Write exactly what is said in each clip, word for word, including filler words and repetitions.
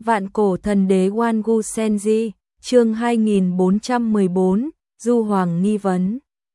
Vạn cổ thần đế Wangu Senji, chương hai nghìn bốn trăm mười bốn, Du Hoàng nghi vấn.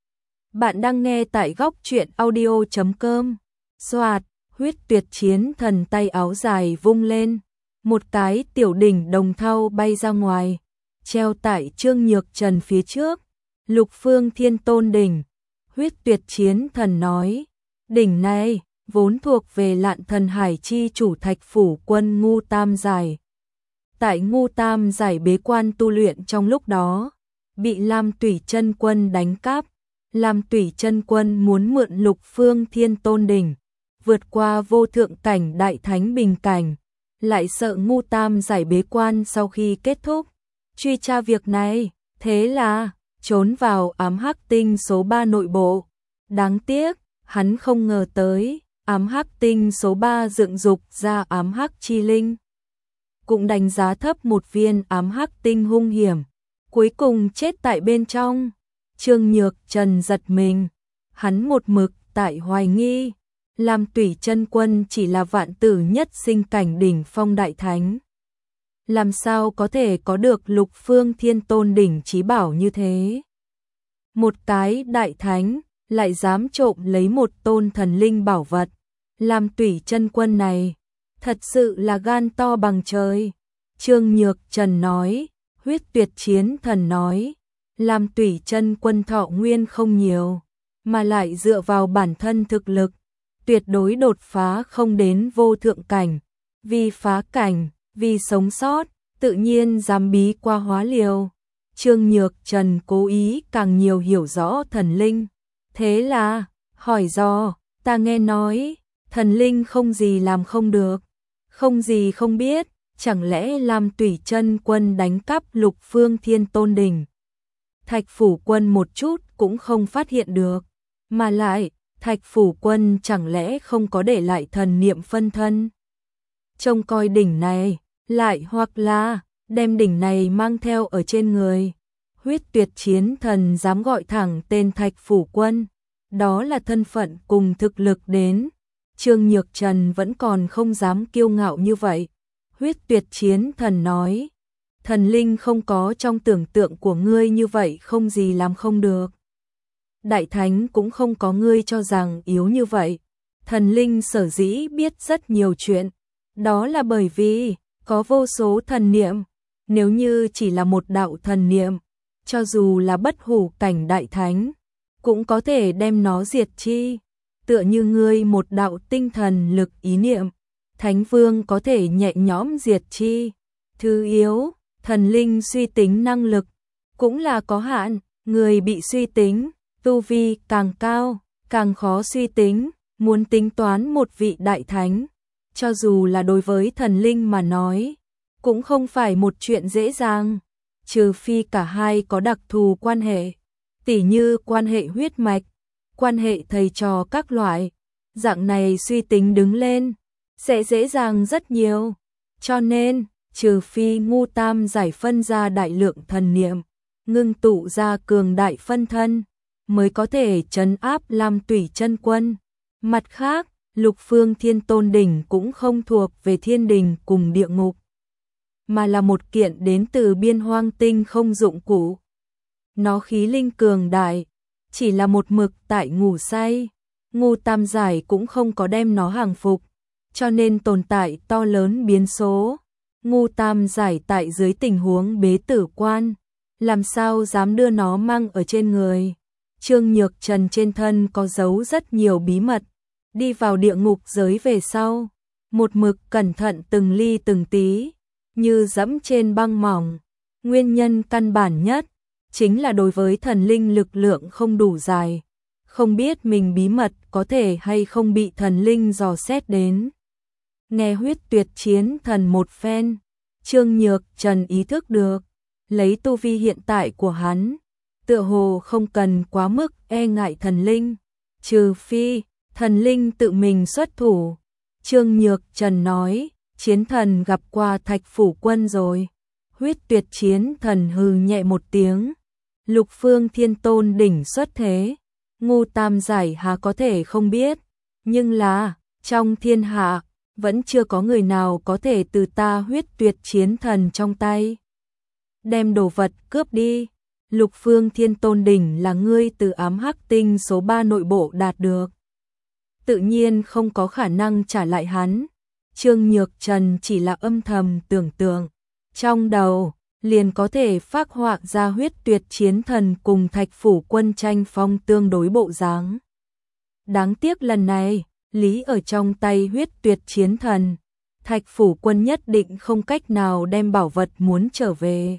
Bạn đang nghe tại góc truyện audio chấm com. Soạt, huyết tuyệt chiến thần tay áo dài vung lên, một cái tiểu đỉnh đồng thau bay ra ngoài, treo tại Trương Nhược Trần phía trước. Lục Phương Thiên Tôn đỉnh. Huyết tuyệt chiến thần nói, đỉnh này vốn thuộc về Lạn Thần Hải chi chủ Thạch Phủ Quân Ngu Tam Giải. Tại Ngu Tam Giải bế quan tu luyện trong lúc đó, bị Lam Tủy Chân Quân đánh cắp. Lam Tủy Chân Quân muốn mượn Lục Phương Thiên Tôn đỉnh, vượt qua vô thượng cảnh đại thánh bình cảnh, lại sợ Ngu Tam Giải bế quan sau khi kết thúc truy tra việc này, thế là trốn vào ám hắc tinh số ba nội bộ. Đáng tiếc, hắn không ngờ tới, ám hắc tinh số ba dựng dục ra ám hắc chi linh, cũng đánh giá thấp một viên ám hắc tinh hung hiểm, cuối cùng chết tại bên trong. Trương Nhược Trần giật mình, hắn một mực tại hoài nghi, Lam Tủy Chân Quân chỉ là vạn tử nhất sinh cảnh đỉnh phong đại thánh. Làm sao có thể có được Lục Phương Thiên Tôn đỉnh chí bảo như thế? Một cái đại thánh lại dám trộm lấy một tôn thần linh bảo vật. Lam Tủy Chân Quân này thật sự là gan to bằng trời. Trương Nhược Trần nói, huyết tuyệt chiến thần nói, Lam Tủy Chân Quân thọ nguyên không nhiều, mà lại dựa vào bản thân thực lực, tuyệt đối đột phá không đến vô thượng cảnh. Vì phá cảnh, vì sống sót, tự nhiên dám bí qua hóa liều. Trương Nhược Trần cố ý càng nhiều hiểu rõ thần linh. Thế là, hỏi dò, ta nghe nói, thần linh không gì làm không được, không gì không biết, chẳng lẽ Lam Tủy Chân Quân đánh cắp Lục Phương Thiên Tôn đỉnh, Thạch Phủ Quân một chút cũng không phát hiện được, mà lại, Thạch Phủ Quân chẳng lẽ không có để lại thần niệm phân thân? Trông coi đỉnh này, lại hoặc là đem đỉnh này mang theo ở trên người. Huyết tuyệt chiến thần dám gọi thẳng tên Thạch Phủ Quân, đó là thân phận cùng thực lực đến. Trương Nhược Trần vẫn còn không dám kiêu ngạo như vậy. Huyết tuyệt chiến thần nói, thần linh không có trong tưởng tượng của ngươi như vậy không gì làm không được. Đại thánh cũng không có ngươi cho rằng yếu như vậy. Thần linh sở dĩ biết rất nhiều chuyện, đó là bởi vì có vô số thần niệm. Nếu như chỉ là một đạo thần niệm, cho dù là bất hủ cảnh đại thánh, cũng có thể đem nó diệt chi. Tựa như ngươi một đạo tinh thần lực ý niệm, thánh vương có thể nhẹ nhõm diệt chi. Thứ yếu, thần linh suy tính năng lực cũng là có hạn, người bị suy tính, tu vi càng cao, càng khó suy tính. Muốn tính toán một vị đại thánh, cho dù là đối với thần linh mà nói, cũng không phải một chuyện dễ dàng, trừ phi cả hai có đặc thù quan hệ, tỉ như quan hệ huyết mạch, quan hệ thầy trò các loại, dạng này suy tính đứng lên, sẽ dễ dàng rất nhiều. Cho nên, trừ phi Ngu Tam Giải phân ra đại lượng thần niệm, ngưng tụ ra cường đại phân thân, mới có thể trấn áp Lam Tủy Chân Quân. Mặt khác, Lục Phương Thiên Tôn đỉnh cũng không thuộc về thiên đình cùng địa ngục, mà là một kiện đến từ biên hoang tinh không dụng cụ. Nó khí linh cường đại, chỉ là một mực tại ngủ say. Ngu Tam Giải cũng không có đem nó hàng phục, cho nên tồn tại to lớn biến số. Ngu Tam Giải tại dưới tình huống bế tử quan, làm sao dám đưa nó mang ở trên người. Trương Nhược Trần trên thân có giấu rất nhiều bí mật, đi vào địa ngục giới về sau, một mực cẩn thận từng ly từng tí, như dẫm trên băng mỏng. Nguyên nhân căn bản nhất chính là đối với thần linh lực lượng không đủ dài, không biết mình bí mật có thể hay không bị thần linh dò xét đến. Nghe huyết tuyệt chiến thần một phen, Trương Nhược Trần ý thức được, lấy tu vi hiện tại của hắn, tựa hồ không cần quá mức e ngại thần linh, trừ phi thần linh tự mình xuất thủ. Trương Nhược Trần nói, chiến thần gặp qua Thạch Phủ Quân rồi. Huyết tuyệt chiến thần hừ nhẹ một tiếng, Lục Phương Thiên Tôn đỉnh xuất thế, Ngu Tam Giải há có thể không biết, nhưng là trong thiên hạ vẫn chưa có người nào có thể từ ta huyết tuyệt chiến thần trong tay đem đồ vật cướp đi. Lục Phương Thiên Tôn đỉnh là ngươi từ ám hắc tinh số ba nội bộ đạt được, tự nhiên không có khả năng trả lại hắn. Trương Nhược Trần chỉ là âm thầm tưởng tượng, trong đầu liền có thể phác họa ra huyết tuyệt chiến thần cùng Thạch Phủ Quân tranh phong tương đối bộ dáng. Đáng tiếc lần này, lý ở trong tay huyết tuyệt chiến thần, Thạch Phủ Quân nhất định không cách nào đem bảo vật muốn trở về.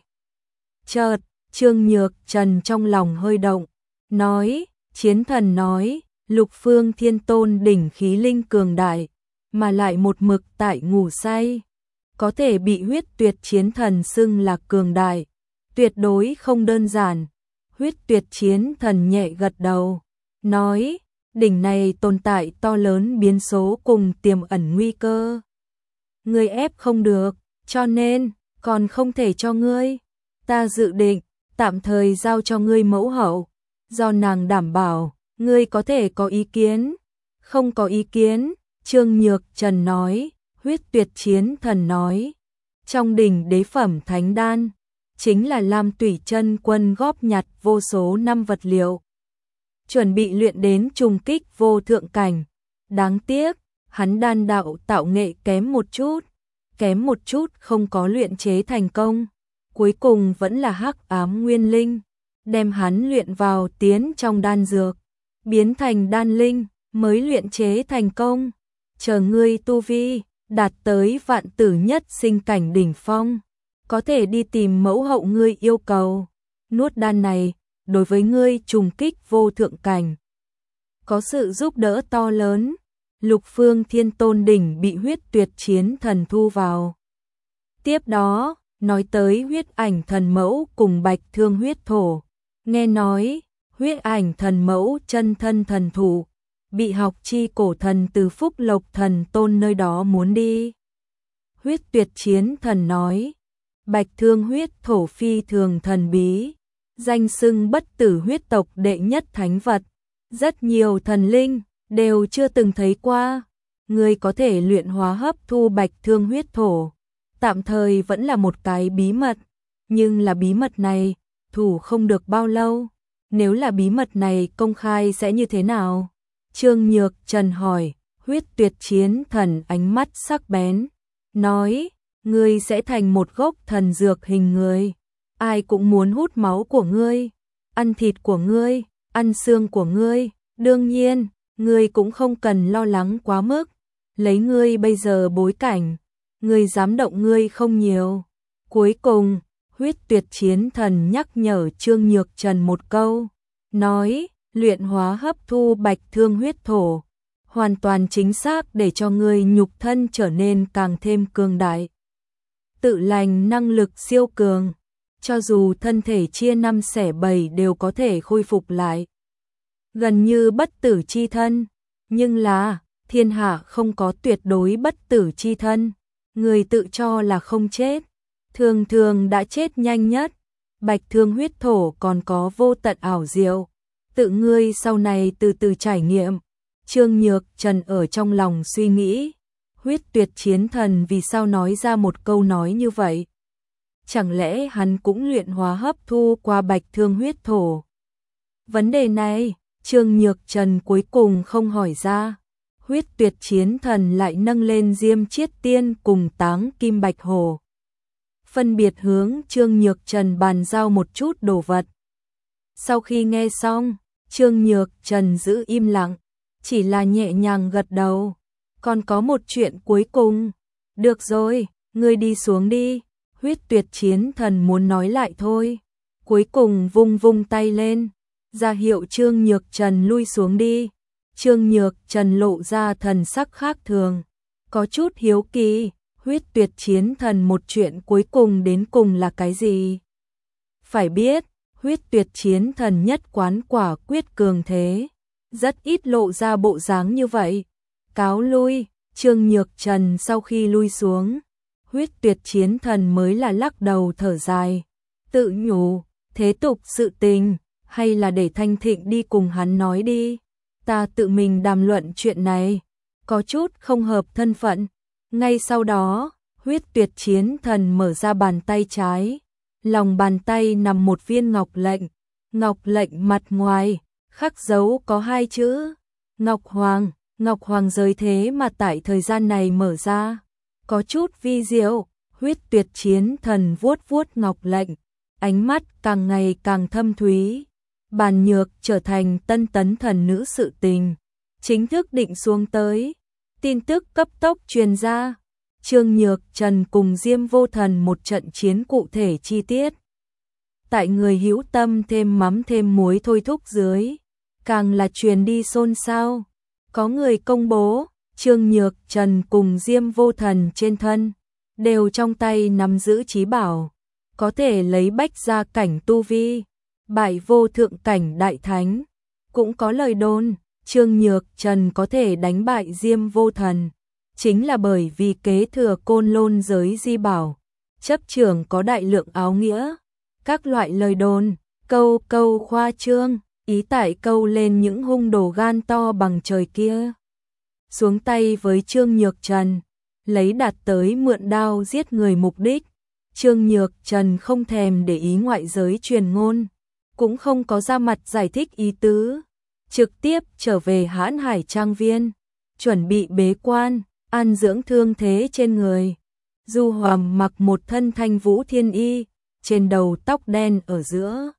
Chợt, Trương Nhược Trần trong lòng hơi động, nói, chiến thần nói, Lục Phương Thiên Tôn đỉnh khí linh cường đại, mà lại một mực tại ngủ say, có thể bị huyết tuyệt chiến thần xưng là cường đại, tuyệt đối không đơn giản. Huyết tuyệt chiến thần nhẹ gật đầu, nói, đỉnh này tồn tại to lớn biến số cùng tiềm ẩn nguy cơ. Ngươi ép không được, cho nên, còn không thể cho ngươi. Ta dự định, tạm thời giao cho ngươi mẫu hậu, do nàng đảm bảo, ngươi có thể có ý kiến. Không có ý kiến, Trương Nhược Trần nói. Huyết tuyệt chiến thần nói, trong đỉnh đế phẩm thánh đan, chính là Lam Tủy Chân Quân góp nhặt vô số năm vật liệu, chuẩn bị luyện đến trùng kích vô thượng cảnh. Đáng tiếc, hắn đan đạo tạo nghệ kém một chút, kém một chút không có luyện chế thành công. Cuối cùng vẫn là hắc ám nguyên linh, đem hắn luyện vào tiến trong đan dược, biến thành đan linh, mới luyện chế thành công. Chờ ngươi tu vi đạt tới vạn tử nhất sinh cảnh đỉnh phong, có thể đi tìm mẫu hậu ngươi yêu cầu. Nuốt đan này, đối với ngươi trùng kích vô thượng cảnh, có sự giúp đỡ to lớn. Lục Phương Thiên Tôn đỉnh bị huyết tuyệt chiến thần thu vào. Tiếp đó, nói tới huyết ảnh thần mẫu cùng bạch thương huyết thổ. Nghe nói, huyết ảnh thần mẫu chân thân thần thủ, bị học chi cổ thần từ Phúc Lộc Thần Tôn nơi đó muốn đi. Huyết tuyệt chiến thần nói, bạch thương huyết thổ phi thường thần bí, danh xưng bất tử huyết tộc đệ nhất thánh vật, rất nhiều thần linh đều chưa từng thấy qua. Người có thể luyện hóa hấp thu bạch thương huyết thổ, tạm thời vẫn là một cái bí mật, nhưng là bí mật này thủ không được bao lâu. Nếu là bí mật này công khai sẽ như thế nào? Trương Nhược Trần hỏi. Huyết tuyệt chiến thần ánh mắt sắc bén, nói, ngươi sẽ thành một gốc thần dược hình người, ai cũng muốn hút máu của ngươi, ăn thịt của ngươi, ăn xương của ngươi. Đương nhiên, ngươi cũng không cần lo lắng quá mức, lấy ngươi bây giờ bối cảnh, ngươi dám động ngươi không nhiều. Cuối cùng, huyết tuyệt chiến thần nhắc nhở Trương Nhược Trần một câu, nói, luyện hóa hấp thu bạch thương huyết thổ, hoàn toàn chính xác để cho ngươi nhục thân trở nên càng thêm cường đại. Tự lành năng lực siêu cường, cho dù thân thể chia năm xẻ bảy đều có thể khôi phục lại, gần như bất tử chi thân. Nhưng là, thiên hạ không có tuyệt đối bất tử chi thân, người tự cho là không chết, thường thường đã chết nhanh nhất. Bạch thương huyết thổ còn có vô tận ảo diệu, tự ngươi sau này từ từ trải nghiệm. Trương Nhược Trần ở trong lòng suy nghĩ, huyết tuyệt chiến thần vì sao nói ra một câu nói như vậy? Chẳng lẽ hắn cũng luyện hóa hấp thu qua bạch thương huyết thổ? Vấn đề này, Trương Nhược Trần cuối cùng không hỏi ra. Huyết tuyệt chiến thần lại nâng lên Diêm Chiết Tiên cùng Táng Kim Bạch Hổ, phân biệt hướng Trương Nhược Trần bàn giao một chút đồ vật. Sau khi nghe xong, Trương Nhược Trần giữ im lặng, chỉ là nhẹ nhàng gật đầu. Còn có một chuyện cuối cùng. Được rồi, ngươi đi xuống đi. Huyết tuyệt chiến thần muốn nói lại thôi, cuối cùng vung vung tay lên, ra hiệu Trương Nhược Trần lui xuống đi. Trương Nhược Trần lộ ra thần sắc khác thường, có chút hiếu kỳ, huyết tuyệt chiến thần một chuyện cuối cùng đến cùng là cái gì? Phải biết, huyết tuyệt chiến thần nhất quán quả quyết cường thế, rất ít lộ ra bộ dáng như vậy. Cáo lui. Trương Nhược Trần sau khi lui xuống, huyết tuyệt chiến thần mới là lắc đầu thở dài, tự nhủ, thế tục sự tình, hay là để Thanh Thịnh đi cùng hắn nói đi. Ta tự mình đàm luận chuyện này, có chút không hợp thân phận. Ngay sau đó, huyết tuyệt chiến thần mở ra bàn tay trái. Lòng bàn tay nằm một viên ngọc lệnh. Ngọc lệnh mặt ngoài, khắc dấu có hai chữ. Ngọc Hoàng, Ngọc Hoàng giới thế mà tại thời gian này mở ra. Có chút vi diệu, huyết tuyệt chiến thần vuốt vuốt ngọc lệnh. Ánh mắt càng ngày càng thâm thúy. Bàn nhược trở thành tân tấn thần nữ sự tình. Chính thức định xuống tới. Tin tức cấp tốc truyền ra. Trương Nhược Trần cùng Diêm Vô Thần một trận chiến cụ thể chi tiết. Tại người hữu tâm thêm mắm thêm muối thôi thúc dưới. Càng là truyền đi xôn xao. Có người công bố, Trương Nhược Trần cùng Diêm Vô Thần trên thân. Đều trong tay nắm giữ chí bảo. Có thể lấy bách gia cảnh tu vi. Bại vô thượng cảnh đại thánh. Cũng có lời đồn, Trương Nhược Trần có thể đánh bại Diêm Vô Thần. Chính là bởi vì kế thừa côn lôn giới di bảo. Chấp trưởng có đại lượng áo nghĩa. Các loại lời đồn, câu câu khoa trương, ý tại câu lên những hung đồ gan to bằng trời kia. Xuống tay với Trương Nhược Trần, lấy đạt tới mượn đao giết người mục đích. Trương Nhược Trần không thèm để ý ngoại giới truyền ngôn, cũng không có ra mặt giải thích ý tứ. Trực tiếp trở về Hãn Hải Trang Viên, chuẩn bị bế quan, an dưỡng thương thế trên người. Du Hoàng mặc một thân thanh vũ thiên y, trên đầu tóc đen ở giữa.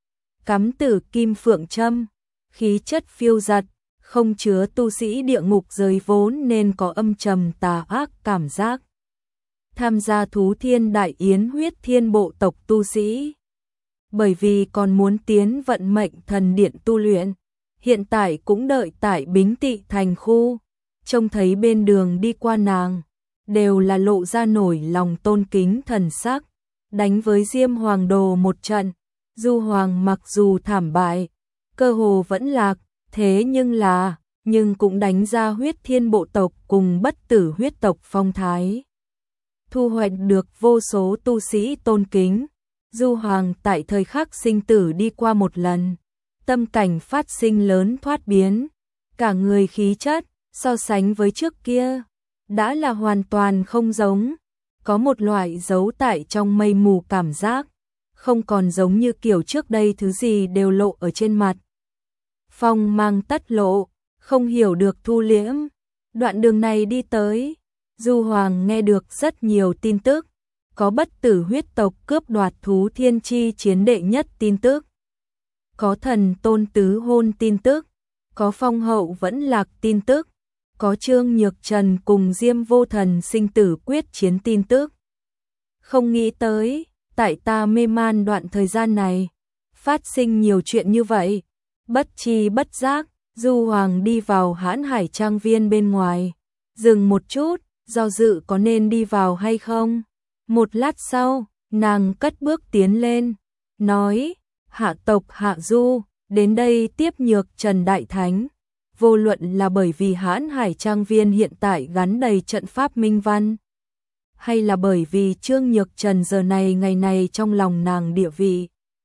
Cắm tử kim phượng châm, khí chất phiêu giật, không chứa tu sĩ địa ngục giới vốn nên có âm trầm tà ác cảm giác. Tham gia thú thiên đại yến huyết thiên bộ tộc tu sĩ. Bởi vì còn muốn tiến vận mệnh thần điện tu luyện, hiện tại cũng đợi tại Bính Tị thành khu. Trông thấy bên đường đi qua nàng, đều là lộ ra nổi lòng tôn kính thần sắc. Đánh với Diêm Hoàng Đồ một trận, Du Hoàng mặc dù thảm bại, cơ hồ vẫn lạc, thế nhưng là, nhưng cũng đánh ra huyết thiên bộ tộc cùng bất tử huyết tộc phong thái. Thu hoạch được vô số tu sĩ tôn kính. Du Hoàng tại thời khắc sinh tử đi qua một lần, tâm cảnh phát sinh lớn thoát biến, cả người khí chất, so sánh với trước kia, đã là hoàn toàn không giống, có một loại giấu tại trong mây mù cảm giác, không còn giống như kiểu trước đây thứ gì đều lộ ở trên mặt. Phong mang tất lộ, không hiểu được thu liễm, đoạn đường này đi tới, Du Hoàng nghe được rất nhiều tin tức. Có bất tử huyết tộc cướp đoạt thú thiên chi chiến đệ nhất tin tức. Có thần tôn tứ hôn tin tức. Có phong hậu vẫn lạc tin tức. Có Trương Nhược Trần cùng Diêm Vô Thần sinh tử quyết chiến tin tức. Không nghĩ tới, tại ta mê man đoạn thời gian này, phát sinh nhiều chuyện như vậy. Bất chi bất giác, Du Hoàng đi vào Hãn Hải Trang Viên bên ngoài. Dừng một chút, do dự có nên đi vào hay không? Một lát sau, nàng cất bước tiến lên, nói, hạ tộc Hạ Du, đến đây tiếp Nhược Trần Đại Thánh. Vô luận là bởi vì Hãn Hải Trang Viên hiện tại gắn đầy trận pháp minh văn, hay là bởi vì Trương Nhược Trần giờ này ngày này trong lòng nàng địa vị,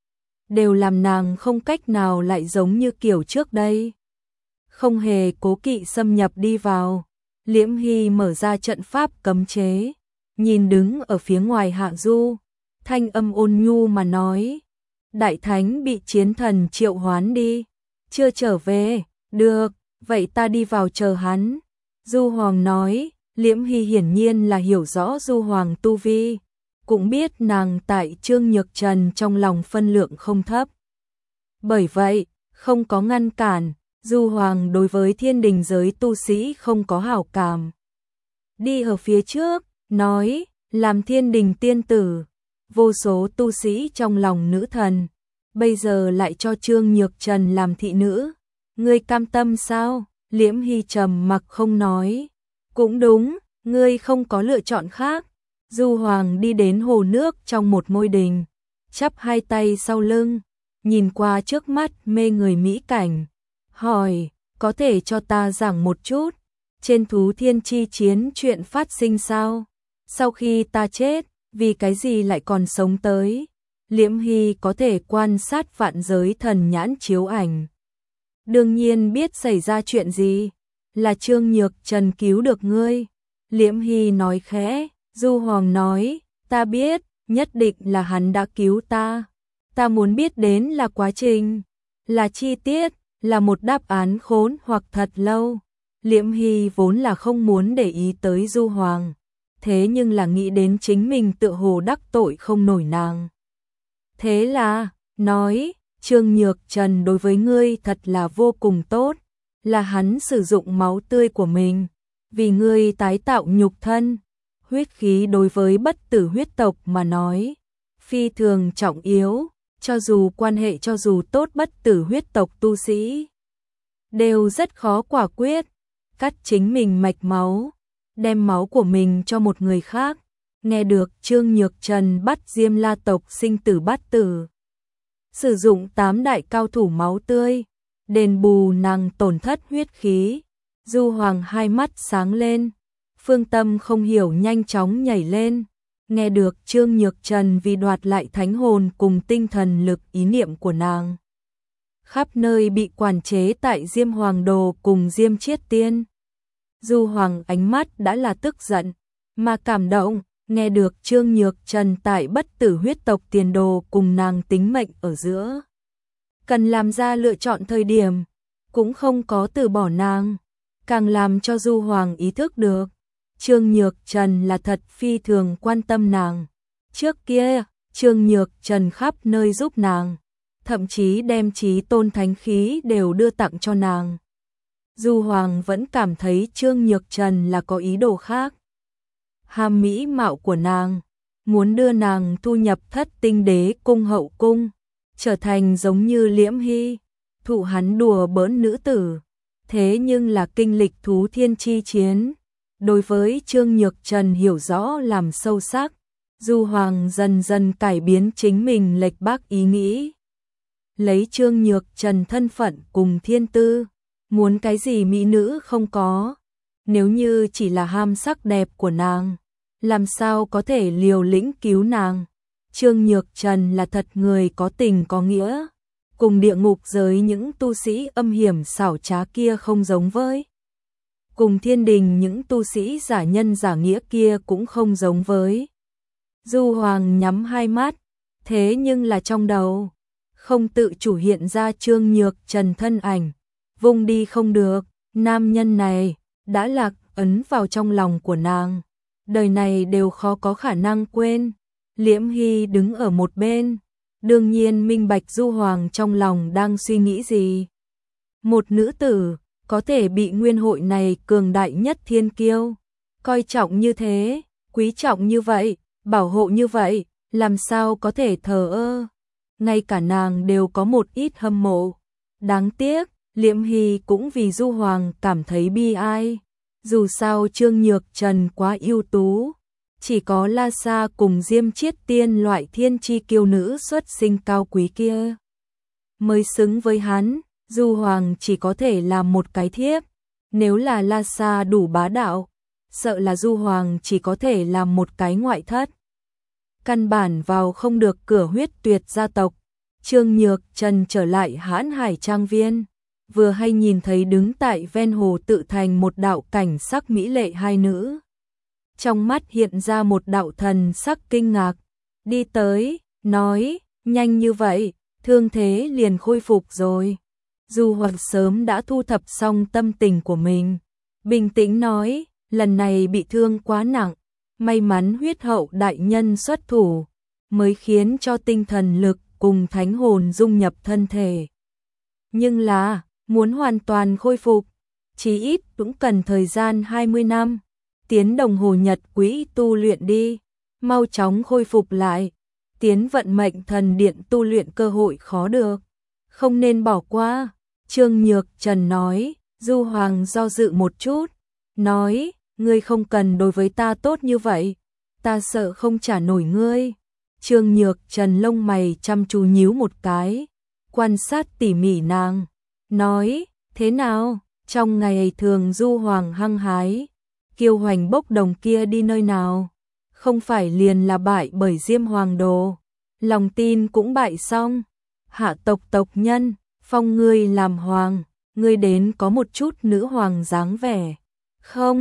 đều làm nàng không cách nào lại giống như kiểu trước đây. Không hề cố kỵ xâm nhập đi vào, Liễm Hy mở ra trận pháp cấm chế. Nhìn đứng ở phía ngoài Hạ Du, thanh âm ôn nhu mà nói, Đại Thánh bị chiến thần triệu hoán đi, chưa trở về, được, vậy ta đi vào chờ hắn. Du Hoàng nói, Liễm Hy hiển nhiên là hiểu rõ Du Hoàng tu vi, cũng biết nàng tại Trương Nhược Trần trong lòng phân lượng không thấp. Bởi vậy, không có ngăn cản, Du Hoàng đối với thiên đình giới tu sĩ không có hảo cảm. Đi ở phía trước, nói, làm thiên đình tiên tử, vô số tu sĩ trong lòng nữ thần, bây giờ lại cho Trương Nhược Trần làm thị nữ, ngươi cam tâm sao? Liễm Hy trầm mặc không nói, cũng đúng, ngươi không có lựa chọn khác. Du Hoàng đi đến hồ nước trong một ngôi đình, chắp hai tay sau lưng, nhìn qua trước mắt mê người mỹ cảnh, hỏi, có thể cho ta giảng một chút, trên thú thiên chi chiến chuyện phát sinh sao? Sau khi ta chết, vì cái gì lại còn sống tới? Liễm Hy có thể quan sát vạn giới thần nhãn chiếu ảnh. Đương nhiên biết xảy ra chuyện gì, là Trương Nhược Trần cứu được ngươi. Liễm Hy nói khẽ, Du Hoàng nói, ta biết, nhất định là hắn đã cứu ta. Ta muốn biết đến là quá trình, là chi tiết, là một đáp án khốn hoặc thật lâu. Liễm Hy vốn là không muốn để ý tới Du Hoàng, thế nhưng là nghĩ đến chính mình tựa hồ đắc tội không nổi nàng. Thế là, nói, Trương Nhược Trần đối với ngươi thật là vô cùng tốt, là hắn sử dụng máu tươi của mình, vì ngươi tái tạo nhục thân. Huyết khí đối với bất tử huyết tộc mà nói, phi thường trọng yếu, cho dù quan hệ cho dù tốt bất tử huyết tộc tu sĩ, đều rất khó quả quyết, cắt chính mình mạch máu, đem máu của mình cho một người khác. Nghe được Trương Nhược Trần bắt Diêm La tộc sinh tử bát tử, sử dụng tám đại cao thủ máu tươi, đền bù nàng tổn thất huyết khí. Du Hoàng hai mắt sáng lên, phương tâm không hiểu nhanh chóng nhảy lên. Nghe được Trương Nhược Trần vì đoạt lại thánh hồn cùng tinh thần lực ý niệm của nàng, khắp nơi bị quản chế tại Diêm Hoàng Đồ cùng Diêm Chiết Tiên. Du Hoàng ánh mắt đã là tức giận, mà cảm động, nghe được Trương Nhược Trần tại bất tử huyết tộc tiền đồ cùng nàng tính mệnh ở giữa. Cần làm ra lựa chọn thời điểm, cũng không có từ bỏ nàng, càng làm cho Du Hoàng ý thức được. Trương Nhược Trần là thật phi thường quan tâm nàng. Trước kia, Trương Nhược Trần khắp nơi giúp nàng, thậm chí đem chí tôn thánh khí đều đưa tặng cho nàng. Du Hoàng vẫn cảm thấy Trương Nhược Trần là có ý đồ khác. Ham mỹ mạo của nàng, muốn đưa nàng thu nhập thất tinh đế cung hậu cung, trở thành giống như Liễm Hy, thụ hắn đùa bỡn nữ tử. Thế nhưng là kinh lịch thú thiên chi chiến, đối với Trương Nhược Trần hiểu rõ làm sâu sắc, Du Hoàng dần dần cải biến chính mình lệch bác ý nghĩ. Lấy Trương Nhược Trần thân phận cùng thiên tư, muốn cái gì mỹ nữ không có, nếu như chỉ là ham sắc đẹp của nàng, làm sao có thể liều lĩnh cứu nàng. Trương Nhược Trần là thật người có tình có nghĩa, cùng địa ngục giới những tu sĩ âm hiểm xảo trá kia không giống với. Cùng thiên đình những tu sĩ giả nhân giả nghĩa kia cũng không giống với. Du Hoàng nhắm hai mắt, thế nhưng là trong đầu, không tự chủ hiện ra Trương Nhược Trần thân ảnh, vùng đi không được, nam nhân này, đã lạc ấn vào trong lòng của nàng, đời này đều khó có khả năng quên. Liễm Hy đứng ở một bên, đương nhiên minh bạch Du Hoàng trong lòng đang suy nghĩ gì. Một nữ tử, có thể bị nguyên hội này cường đại nhất thiên kiêu, coi trọng như thế, quý trọng như vậy, bảo hộ như vậy, làm sao có thể thờ ơ. Ngay cả nàng đều có một ít hâm mộ. Đáng tiếc, Liễm Hy cũng vì Du Hoàng cảm thấy bi ai. Dù sao Trương Nhược Trần quá ưu tú, chỉ có La Sa cùng Diêm Chiết Tiên loại thiên chi kiêu nữ xuất sinh cao quý kia mới xứng với hắn. Du Hoàng chỉ có thể làm một cái thiếp, nếu là La Sa đủ bá đạo, sợ là Du Hoàng chỉ có thể làm một cái ngoại thất. Căn bản vào không được cửa huyết tuyệt gia tộc. Trương Nhược Trần trở lại Hãn Hải Trang Viên, vừa hay nhìn thấy đứng tại ven hồ tự thành một đạo cảnh sắc mỹ lệ hai nữ. Trong mắt hiện ra một đạo thần sắc kinh ngạc, đi tới, nói, nhanh như vậy, thương thế liền khôi phục rồi. Du Hoàng sớm đã thu thập xong tâm tình của mình, bình tĩnh nói, lần này bị thương quá nặng, may mắn huyết hậu đại nhân xuất thủ, mới khiến cho tinh thần lực cùng thánh hồn dung nhập thân thể. Nhưng là, muốn hoàn toàn khôi phục, chí ít cũng cần thời gian hai mươi năm, tiến đồng hồ nhật quỹ tu luyện đi, mau chóng khôi phục lại, tiến vận mệnh thần điện tu luyện cơ hội khó được, không nên bỏ qua. Trương Nhược Trần nói. Du Hoàng do dự một chút, nói, ngươi không cần đối với ta tốt như vậy, ta sợ không trả nổi ngươi. Trương Nhược Trần lông mày chăm chú nhíu một cái, quan sát tỉ mỉ nàng, nói, thế nào, trong ngày thường Du Hoàng hăng hái, kiêu hoành bốc đồng kia đi nơi nào, không phải liền là bại bởi Diêm Hoàng Đồ, lòng tin cũng bại xong, hạ tộc tộc nhân, phong ngươi làm hoàng, ngươi đến có một chút nữ hoàng dáng vẻ. Không,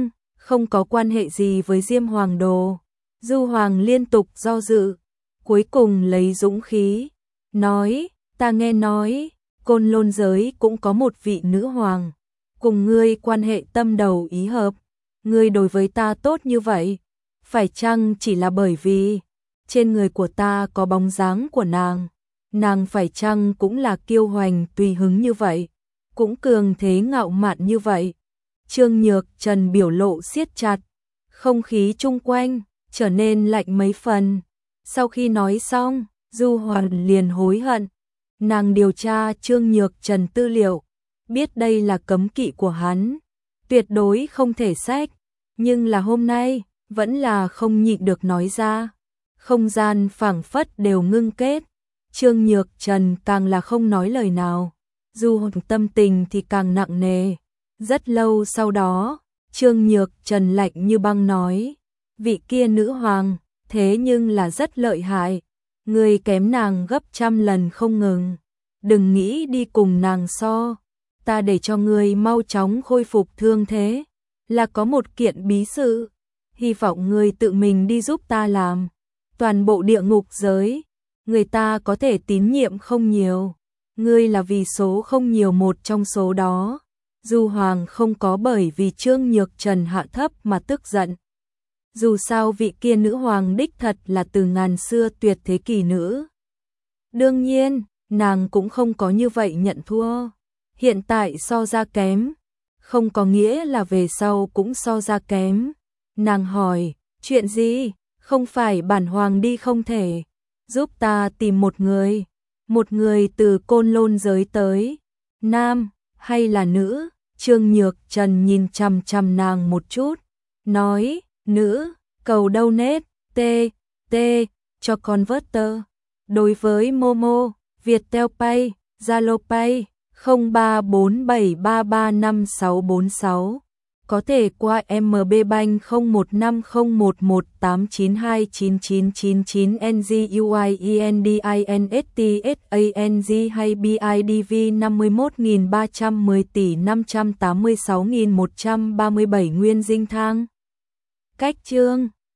không có quan hệ gì với Diêm Hoàng Đồ. Du Hoàng liên tục do dự, cuối cùng lấy dũng khí, nói, ta nghe nói, Côn Lôn giới cũng có một vị nữ hoàng, cùng ngươi quan hệ tâm đầu ý hợp, ngươi đối với ta tốt như vậy, phải chăng chỉ là bởi vì trên người của ta có bóng dáng của nàng, nàng phải chăng cũng là kiêu hoành tùy hứng như vậy, cũng cường thế ngạo mạn như vậy. Trương Nhược Trần biểu lộ siết chặt, không khí chung quanh trở nên lạnh mấy phần. Sau khi nói xong, Du Hoàng liền hối hận. Nàng điều tra Trương Nhược Trần tư liệu, biết đây là cấm kỵ của hắn, tuyệt đối không thể xách, nhưng là hôm nay, vẫn là không nhịn được nói ra. Không gian phảng phất đều ngưng kết, Trương Nhược Trần càng là không nói lời nào, Du Hoàng tâm tình thì càng nặng nề. Rất lâu sau đó, Trương Nhược Trần lạnh như băng nói, vị kia nữ hoàng, thế nhưng là rất lợi hại, người kém nàng gấp trăm lần không ngừng, đừng nghĩ đi cùng nàng so, ta để cho người mau chóng khôi phục thương thế, là có một kiện bí sự, hy vọng người tự mình đi giúp ta làm, toàn bộ địa ngục giới, người ta có thể tín nhiệm không nhiều, ngươi là vì số không nhiều một trong số đó. Du Hoàng không có bởi vì Trương Nhược Trần hạ thấp mà tức giận. Dù sao vị kia nữ hoàng đích thật là từ ngàn xưa tuyệt thế kỳ nữ. Đương nhiên, nàng cũng không có như vậy nhận thua. Hiện tại so ra kém, không có nghĩa là về sau cũng so ra kém. Nàng hỏi, chuyện gì? Không phải bản hoàng đi không thể. Giúp ta tìm một người. Một người từ Côn Lôn giới tới. Nam, hay là nữ? Trương Nhược Trần nhìn chằm chằm nàng một chút. Nói, nữ, cầu donate, t, t, cho converter. Đối với Momo, Viettel Pay, Zalo Pay, không ba bốn bảy ba ba năm sáu bốn sáu. Có thể qua em bê Bank không một năm không một một tám chín hai chín chín chín chín N G U I E N D I N S T S A N G hay B I D V năm mươi mốt nghìn ba trăm mười tỷ năm trăm tám mươi sáu nghìn một trăm ba mươi bảy Nguyên Dinh Thang. Cách chương